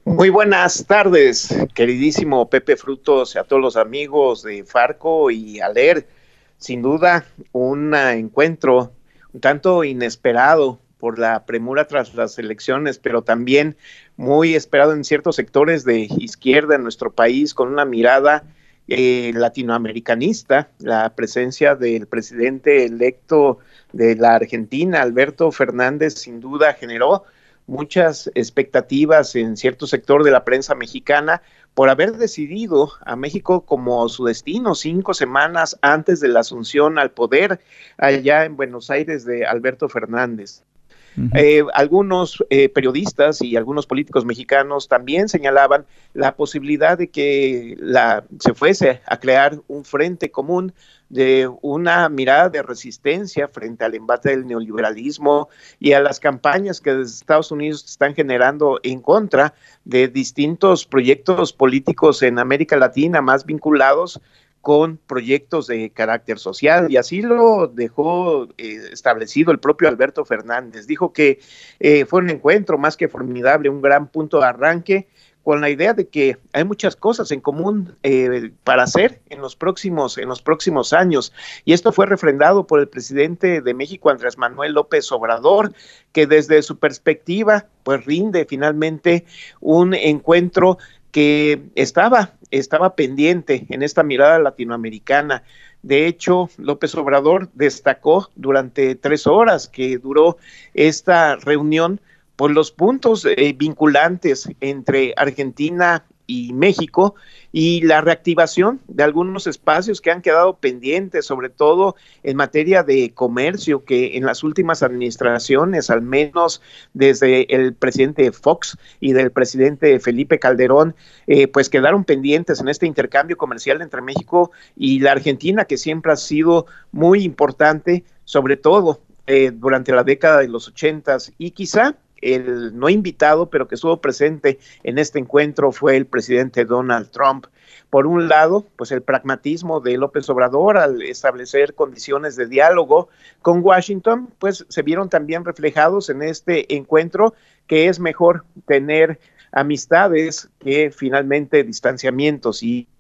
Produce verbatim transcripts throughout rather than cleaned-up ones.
Muy buenas tardes, queridísimo Pepe Frutos, a todos los amigos de Farco y Aler. Sin duda, un encuentro un tanto inesperado por la premura tras las elecciones, pero también muy esperado en ciertos sectores de izquierda en nuestro país, con una mirada eh, latinoamericanista. La presencia del presidente electo de la Argentina, Alberto Fernández, sin duda generó muchas expectativas en cierto sector de la prensa mexicana por haber decidido a México como su destino cinco semanas antes de la asunción al poder allá en Buenos Aires de Alberto Fernández. Uh-huh. Eh, algunos eh, periodistas y algunos políticos mexicanos también señalaban la posibilidad de que la, se fuese a crear un frente común de una mirada de resistencia frente al embate del neoliberalismo y a las campañas que desde Estados Unidos están generando en contra de distintos proyectos políticos en América Latina más vinculados con proyectos de carácter social, y así lo dejó eh, establecido el propio Alberto Fernández. Dijo que eh, fue un encuentro más que formidable, un gran punto de arranque, con la idea de que hay muchas cosas en común eh, para hacer en los próximos en los próximos años, y esto fue refrendado por el presidente de México, Andrés Manuel López Obrador, que desde su perspectiva pues rinde finalmente un encuentro que estaba, estaba pendiente en esta mirada latinoamericana. De hecho, López Obrador destacó durante tres horas que duró esta reunión por los puntos eh, vinculantes entre Argentina y México y la reactivación de algunos espacios que han quedado pendientes, sobre todo en materia de comercio, que en las últimas administraciones, al menos desde el presidente Fox y del presidente Felipe Calderón, eh, pues quedaron pendientes en este intercambio comercial entre México y la Argentina, que siempre ha sido muy importante, sobre todo eh, durante la década de los ochentas, y quizá el no invitado, pero que estuvo presente en este encuentro, fue el presidente Donald Trump. Por un lado, pues el pragmatismo de López Obrador al establecer condiciones de diálogo con Washington, pues se vieron también reflejados en este encuentro, que es mejor tener amistades que finalmente distanciamientos, y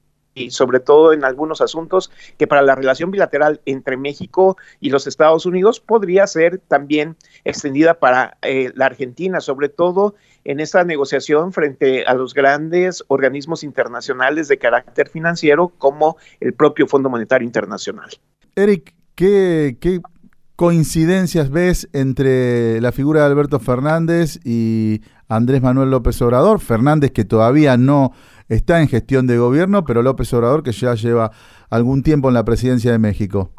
y sobre todo en algunos asuntos que para la relación bilateral entre México y los Estados Unidos podría ser también extendida para eh, la Argentina, sobre todo en esta negociación frente a los grandes organismos internacionales de carácter financiero como el propio Fondo Monetario Internacional. Eric, ¿qué, qué coincidencias ves entre la figura de Alberto Fernández y Andrés Manuel López Obrador? Fernández, que todavía no está en gestión de gobierno, pero López Obrador, que ya lleva algún tiempo en la presidencia de México.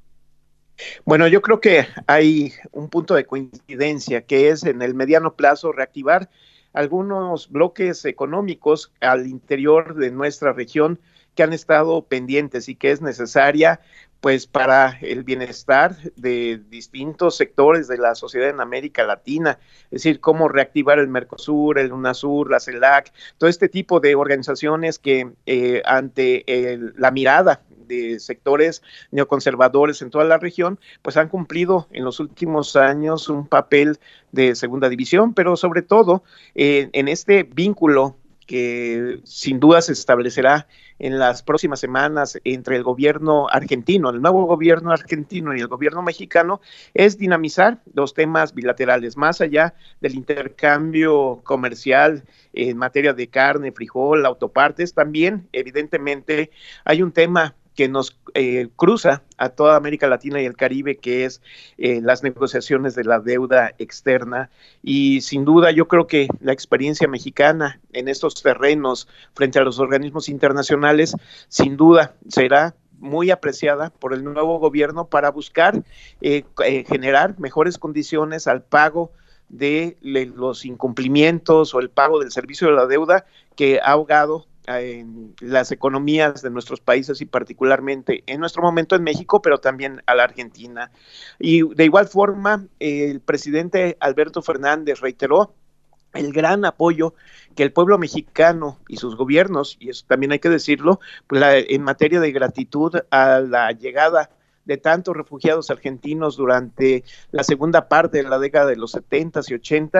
Bueno, yo creo que hay un punto de coincidencia, que es en el mediano plazo reactivar algunos bloques económicos al interior de nuestra región que han estado pendientes y que es necesaria pues para el bienestar de distintos sectores de la sociedad en América Latina, es decir, cómo reactivar el Mercosur, el UNASUR, la CELAC, todo este tipo de organizaciones que eh, ante el, la mirada de sectores neoconservadores en toda la región, pues han cumplido en los últimos años un papel de segunda división, pero sobre todo eh, en este vínculo que sin duda se establecerá en las próximas semanas entre el gobierno argentino, el nuevo gobierno argentino y el gobierno mexicano, es dinamizar los temas bilaterales, más allá del intercambio comercial en materia de carne, frijol, autopartes. También, evidentemente, hay un tema que nos eh, cruza a toda América Latina y el Caribe, que es eh, las negociaciones de la deuda externa. Y sin duda yo creo que la experiencia mexicana en estos terrenos frente a los organismos internacionales, sin duda será muy apreciada por el nuevo gobierno para buscar eh, eh, generar mejores condiciones al pago de los incumplimientos o el pago del servicio de la deuda que ha ahogado en las economías de nuestros países y particularmente en nuestro momento en México, pero también a la Argentina. Y de igual forma, el presidente Alberto Fernández reiteró el gran apoyo que el pueblo mexicano y sus gobiernos, y eso también hay que decirlo, pues la, en materia de gratitud a la llegada de tantos refugiados argentinos durante la segunda parte de la década de los setentas y ochenta,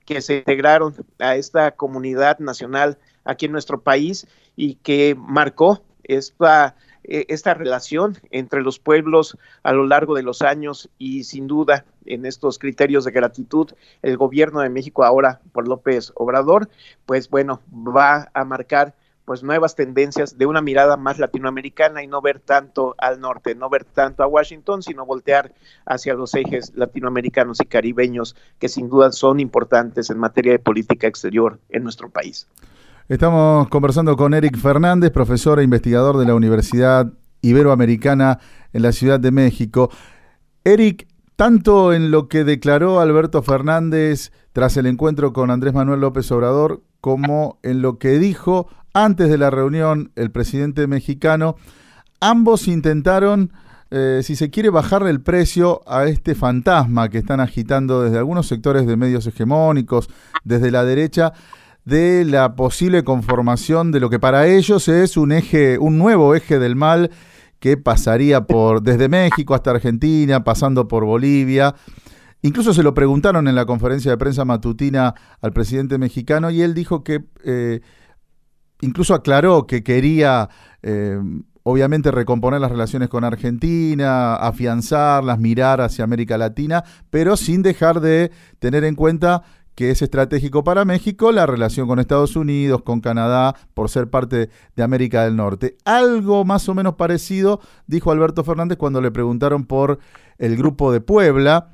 que se integraron a esta comunidad nacional aquí en nuestro país y que marcó esta, esta relación entre los pueblos a lo largo de los años, y sin duda en estos criterios de gratitud, el gobierno de México ahora por López Obrador, pues bueno, va a marcar pues nuevas tendencias de una mirada más latinoamericana y no ver tanto al norte, no ver tanto a Washington, sino voltear hacia los ejes latinoamericanos y caribeños que sin duda son importantes en materia de política exterior en nuestro país. Estamos conversando con Eric Fernández, profesor e investigador de la Universidad Iberoamericana en la Ciudad de México. Eric, tanto en lo que declaró Alberto Fernández tras el encuentro con Andrés Manuel López Obrador, como en lo que dijo antes de la reunión el presidente mexicano, ambos intentaron, eh, si se quiere, bajarle el precio a este fantasma que están agitando desde algunos sectores de medios hegemónicos, desde la derecha, de la posible conformación de lo que para ellos es un eje, un nuevo eje del mal que pasaría por desde México hasta Argentina, pasando por Bolivia. Incluso se lo preguntaron en la conferencia de prensa matutina al presidente mexicano y él dijo que, eh, incluso aclaró que quería, eh, obviamente, recomponer las relaciones con Argentina, afianzarlas, mirar hacia América Latina, pero sin dejar de tener en cuenta que es estratégico para México la relación con Estados Unidos, con Canadá, por ser parte de América del Norte. Algo más o menos parecido dijo Alberto Fernández cuando le preguntaron por el Grupo de Puebla,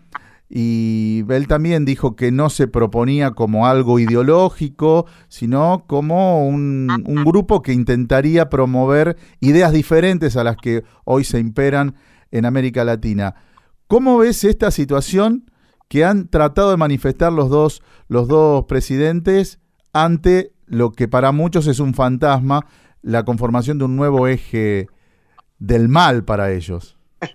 y él también dijo que no se proponía como algo ideológico, sino como un, un grupo que intentaría promover ideas diferentes a las que hoy se imperan en América Latina. ¿Cómo ves esta situación que han tratado de manifestar los dos, los dos presidentes ante lo que para muchos es un fantasma, la conformación de un nuevo eje del mal para ellos?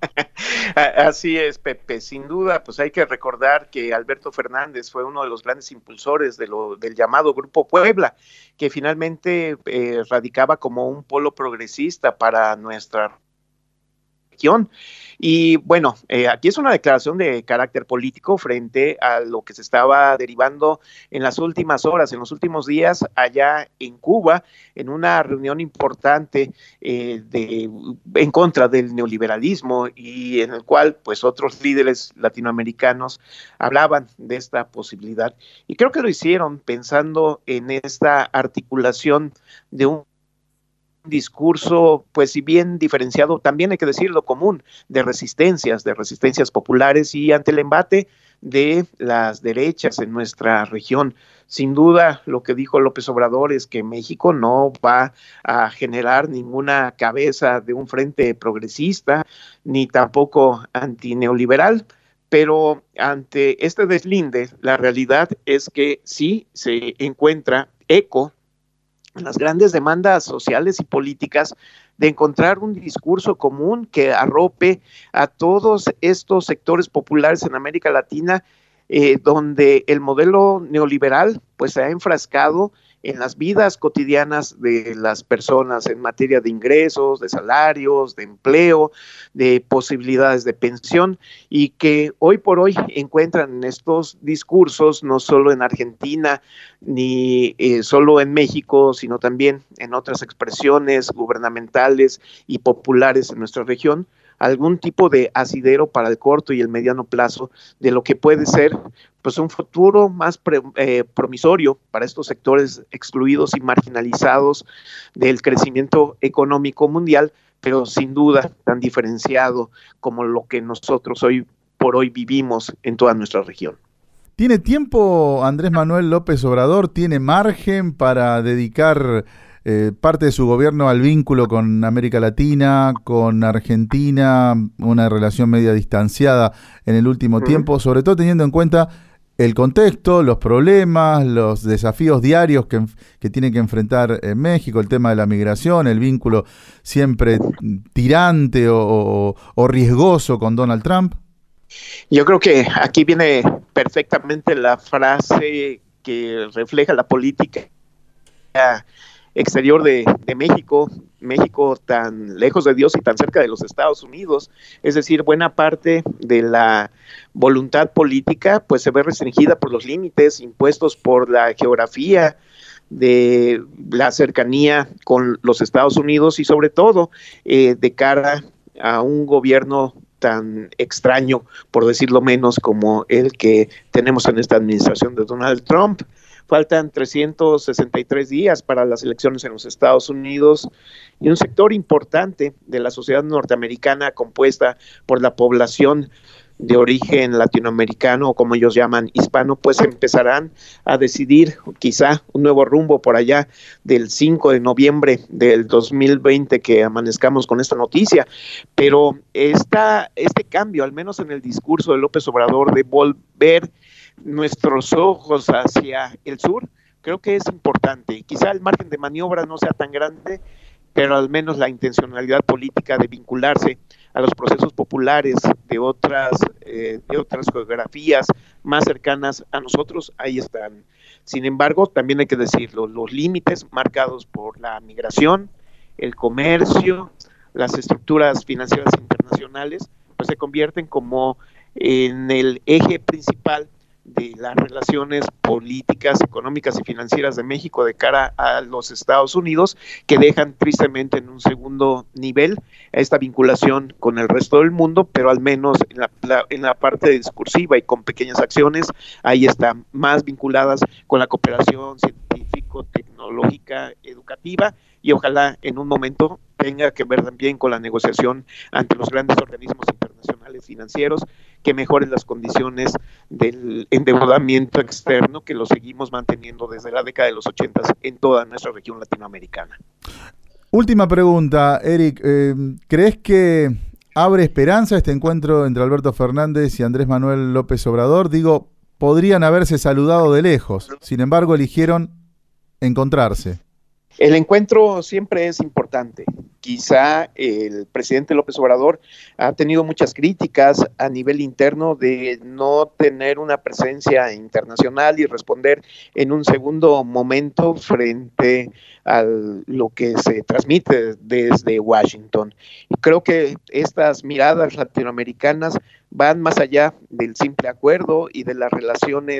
Así es, Pepe, sin duda, pues hay que recordar que Alberto Fernández fue uno de los grandes impulsores de lo, del llamado Grupo Puebla, que finalmente eh, radicaba como un polo progresista para nuestra región. Y bueno, eh, aquí es una declaración de carácter político frente a lo que se estaba derivando en las últimas horas, en los últimos días, allá en Cuba, en una reunión importante eh, de, en contra del neoliberalismo, y en el cual pues otros líderes latinoamericanos hablaban de esta posibilidad. Y creo que lo hicieron pensando en esta articulación de un discurso, pues si bien diferenciado, también hay que decirlo, común, de resistencias, de resistencias populares, y ante el embate de las derechas en nuestra región. Sin duda, lo que dijo López Obrador es que México no va a generar ninguna cabeza de un frente progresista, ni tampoco antineoliberal, pero ante este deslinde, la realidad es que sí se encuentra eco las grandes demandas sociales y políticas de encontrar un discurso común que arrope a todos estos sectores populares en América Latina, eh, donde el modelo neoliberal pues se ha enfrascado en las vidas cotidianas de las personas en materia de ingresos, de salarios, de empleo, de posibilidades de pensión, y que hoy por hoy encuentran en estos discursos no solo en Argentina ni eh, solo en México, sino también en otras expresiones gubernamentales y populares en nuestra región, algún tipo de asidero para el corto y el mediano plazo de lo que puede ser pues un futuro más pre, eh, promisorio para estos sectores excluidos y marginalizados del crecimiento económico mundial, pero sin duda tan diferenciado como lo que nosotros hoy por hoy vivimos en toda nuestra región. ¿Tiene tiempo Andrés Manuel López Obrador? ¿Tiene margen para dedicar eh, parte de su gobierno al vínculo con América Latina, con Argentina, una relación media distanciada en el último uh-huh. tiempo, sobre todo teniendo en cuenta el contexto, los problemas, los desafíos diarios que, que tiene que enfrentar en México, el tema de la migración, el vínculo siempre tirante o, o, o riesgoso con Donald Trump? Yo creo que aquí viene perfectamente la frase que refleja la política exterior de, de México. México tan lejos de Dios y tan cerca de los Estados Unidos. Es decir, buena parte de la voluntad política pues se ve restringida por los límites impuestos por la geografía de la cercanía con los Estados Unidos y sobre todo eh, de cara a un gobierno tan extraño, por decirlo menos, como el que tenemos en esta administración de Donald Trump. Faltan trescientos sesenta y tres días para las elecciones en los Estados Unidos y un sector importante de la sociedad norteamericana compuesta por la población de origen latinoamericano, o como ellos llaman hispano, pues empezarán a decidir quizá un nuevo rumbo por allá del cinco de noviembre del dos mil veinte que amanezcamos con esta noticia. Pero esta, este cambio, al menos en el discurso de López Obrador, de volver nuestros ojos hacia el sur, creo que es importante. Quizá el margen de maniobra no sea tan grande, pero al menos la intencionalidad política de vincularse a los procesos populares de otras, eh, de otras geografías más cercanas a nosotros, ahí están. Sin embargo, también hay que decirlo, los límites marcados por la migración, el comercio, las estructuras financieras internacionales, pues se convierten como en el eje principal de las relaciones políticas, económicas y financieras de México de cara a los Estados Unidos, que dejan tristemente en un segundo nivel a esta vinculación con el resto del mundo, pero al menos en la, la, en la parte discursiva y con pequeñas acciones, ahí están más vinculadas con la cooperación científico, tecnológica, educativa, y ojalá en un momento tenga que ver también con la negociación ante los grandes organismos internacionales financieros que mejoren las condiciones del endeudamiento externo que lo seguimos manteniendo desde la década de los ochentas en toda nuestra región latinoamericana. Última pregunta, Eric, eh, ¿crees que abre esperanza este encuentro entre Alberto Fernández y Andrés Manuel López Obrador? Digo, podrían haberse saludado de lejos, sin embargo eligieron encontrarse. El encuentro siempre es importante. Quizá el presidente López Obrador ha tenido muchas críticas a nivel interno de no tener una presencia internacional y responder en un segundo momento frente a lo que se transmite desde Washington. Y creo que estas miradas latinoamericanas van más allá del simple acuerdo y de las relaciones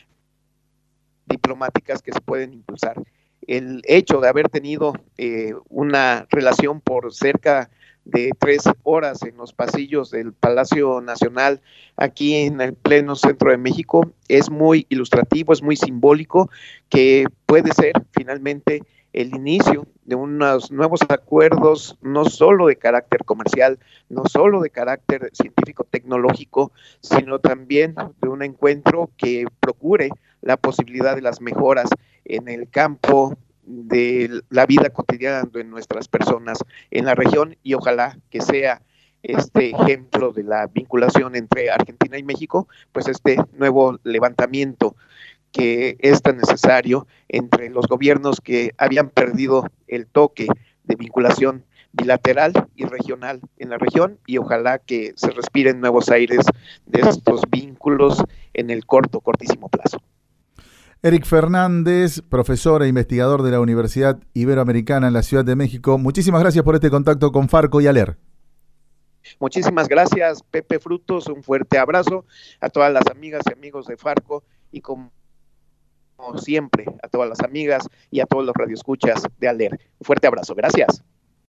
diplomáticas que se pueden impulsar. El hecho de haber tenido eh, una relación por cerca de tres horas en los pasillos del Palacio Nacional aquí en el pleno centro de México es muy ilustrativo, es muy simbólico, que puede ser finalmente el inicio de unos nuevos acuerdos, no solo de carácter comercial, no solo de carácter científico-tecnológico, sino también de un encuentro que procure la posibilidad de las mejoras en el campo de la vida cotidiana de nuestras personas en la región, y ojalá que sea este ejemplo de la vinculación entre Argentina y México, pues este nuevo levantamiento que es tan necesario entre los gobiernos que habían perdido el toque de vinculación bilateral y regional en la región, y ojalá que se respiren nuevos aires de estos vínculos en el corto, cortísimo plazo. Eric Fernández, profesor e investigador de la Universidad Iberoamericana en la Ciudad de México, muchísimas gracias por este contacto con Farco y Aler. Muchísimas gracias, Pepe Frutos, un fuerte abrazo a todas las amigas y amigos de Farco, y como siempre a todas las amigas y a todos los radioescuchas de Aler. Un fuerte abrazo, gracias.